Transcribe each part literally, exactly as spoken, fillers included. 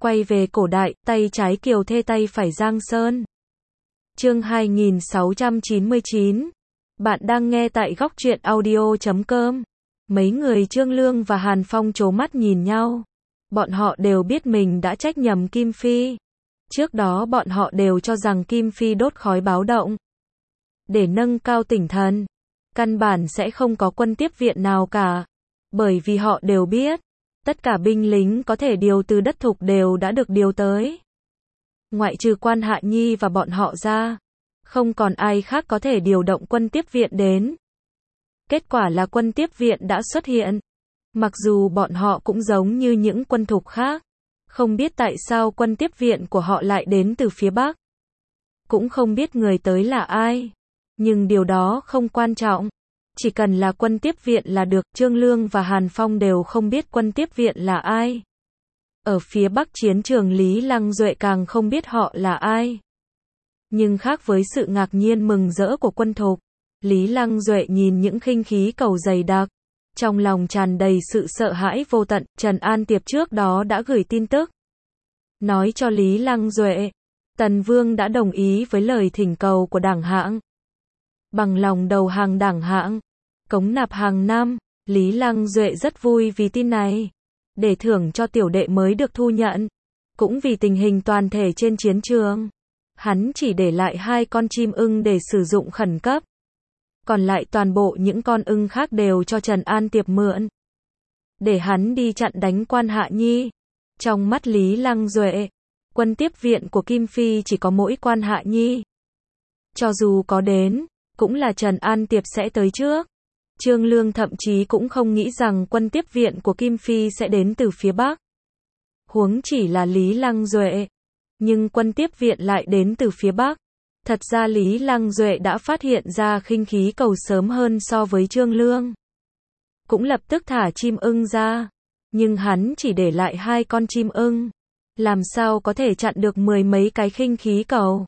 Quay về cổ đại, tay trái Kiều Thê tay phải Giang Sơn. Chương hai nghìn sáu trăm chín mươi chín. Bạn đang nghe tại góc truyện audio chấm com. Mấy người Trương Lương và Hàn Phong trố mắt nhìn nhau. Bọn họ đều biết mình đã trách nhầm Kim Phi. Trước đó bọn họ đều cho rằng Kim Phi đốt khói báo động. Để nâng cao tinh thần. Căn bản sẽ không có quân tiếp viện nào cả. Bởi vì họ đều biết. Tất cả binh lính có thể điều từ đất thục đều đã được điều tới. Ngoại trừ Quan Hạ Nhi và bọn họ ra. Không còn ai khác có thể điều động quân tiếp viện đến. Kết quả là quân tiếp viện đã xuất hiện. Mặc dù bọn họ cũng giống như những quân thục khác. Không biết tại sao quân tiếp viện của họ lại đến từ phía Bắc. Cũng không biết người tới là ai. Nhưng điều đó không quan trọng. Chỉ cần là quân tiếp viện là được. Trương Lương và Hàn Phong đều không biết quân tiếp viện là ai. Ở phía Bắc chiến trường Lý Lăng Duệ càng không biết họ là ai. Nhưng khác với sự ngạc nhiên mừng rỡ của quân thục, Lý Lăng Duệ nhìn những khinh khí cầu dày đặc. Trong lòng tràn đầy sự sợ hãi vô tận. Trần An Tiệp trước đó đã gửi tin tức. Nói cho Lý Lăng Duệ. Tần Vương đã đồng ý với lời thỉnh cầu của Đảng Hạng. Bằng lòng đầu hàng Đảng Hạng. Cống nạp hàng năm. Lý Lăng Duệ rất vui vì tin này. Để thưởng cho tiểu đệ mới được thu nhận. Cũng vì tình hình toàn thể trên chiến trường. Hắn chỉ để lại hai con chim ưng để sử dụng khẩn cấp. Còn lại toàn bộ những con ưng khác đều cho Trần An Tiệp mượn. Để hắn đi chặn đánh Quan Hạ Nhi. Trong mắt Lý Lăng Duệ, quân tiếp viện của Kim Phi chỉ có mỗi Quan Hạ Nhi. Cho dù có đến, cũng là Trần An Tiệp sẽ tới trước. Trương Lương thậm chí cũng không nghĩ rằng quân tiếp viện của Kim Phi sẽ đến từ phía Bắc. Huống chỉ là Lý Lăng Duệ. Nhưng quân tiếp viện lại đến từ phía Bắc. Thật ra Lý Lăng Duệ đã phát hiện ra khinh khí cầu sớm hơn so với Trương Lương. Cũng lập tức thả chim ưng ra. Nhưng hắn chỉ để lại hai con chim ưng. Làm sao có thể chặn được mười mấy cái khinh khí cầu.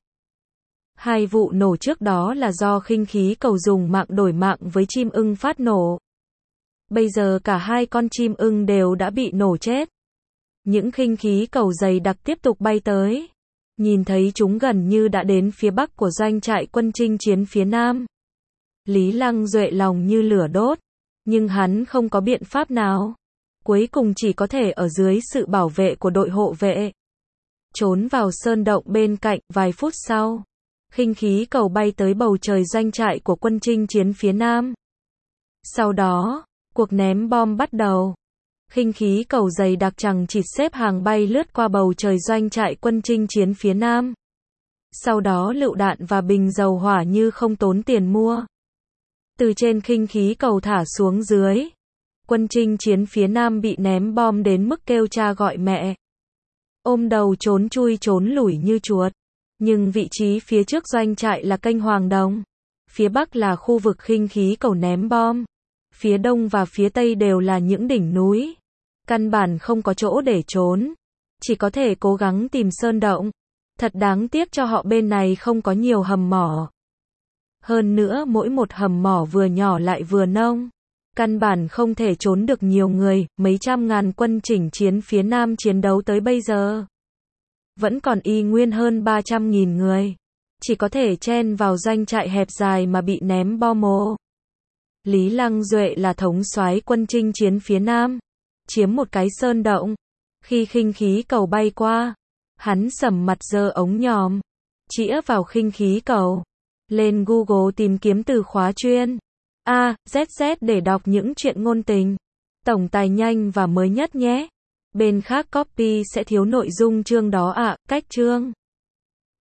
Hai vụ nổ trước đó là do khinh khí cầu dùng mạng đổi mạng với chim ưng phát nổ. Bây giờ cả hai con chim ưng đều đã bị nổ chết. Những khinh khí cầu dày đặc tiếp tục bay tới. Nhìn thấy chúng gần như đã đến phía bắc của doanh trại quân chinh chiến phía nam. Lý Lăng Duệ lòng như lửa đốt. Nhưng hắn không có biện pháp nào. Cuối cùng chỉ có thể ở dưới sự bảo vệ của đội hộ vệ. Trốn vào sơn động bên cạnh. Vài phút sau, khinh khí cầu bay tới bầu trời doanh trại của quân chinh chiến phía nam. Sau đó, cuộc ném bom bắt đầu. Khinh khí cầu dày đặc chằng chịt xếp hàng bay lướt qua bầu trời doanh trại quân chinh chiến phía nam. Sau đó lựu đạn và bình dầu hỏa như không tốn tiền mua. Từ trên khinh khí cầu thả xuống dưới. Quân chinh chiến phía nam bị ném bom đến mức kêu cha gọi mẹ. Ôm đầu trốn chui trốn lủi như chuột. Nhưng vị trí phía trước doanh trại là kênh Hoàng Đồng. Phía bắc là khu vực khinh khí cầu ném bom. Phía đông và phía tây đều là những đỉnh núi. Căn bản không có chỗ để trốn. Chỉ có thể cố gắng tìm sơn động. Thật đáng tiếc cho họ bên này không có nhiều hầm mỏ. Hơn nữa mỗi một hầm mỏ vừa nhỏ lại vừa nông. Căn bản không thể trốn được nhiều người. Mấy trăm ngàn quân chỉnh chiến phía nam chiến đấu tới bây giờ. Vẫn còn y nguyên hơn ba trăm nghìn người. Chỉ có thể chen vào doanh trại hẹp dài mà bị ném bom mồ. Lý Lăng Duệ là thống soái quân chinh chiến phía nam. Chiếm một cái sơn động. Khi khinh khí cầu bay qua, hắn sầm mặt giơ ống nhòm. Chĩa vào khinh khí cầu. Lên Google tìm kiếm từ khóa chuyên A, Z Z để đọc những chuyện ngôn tình. Tổng tài nhanh và mới nhất nhé. Bên khác copy sẽ thiếu nội dung chương đó ạ. À, cách chương.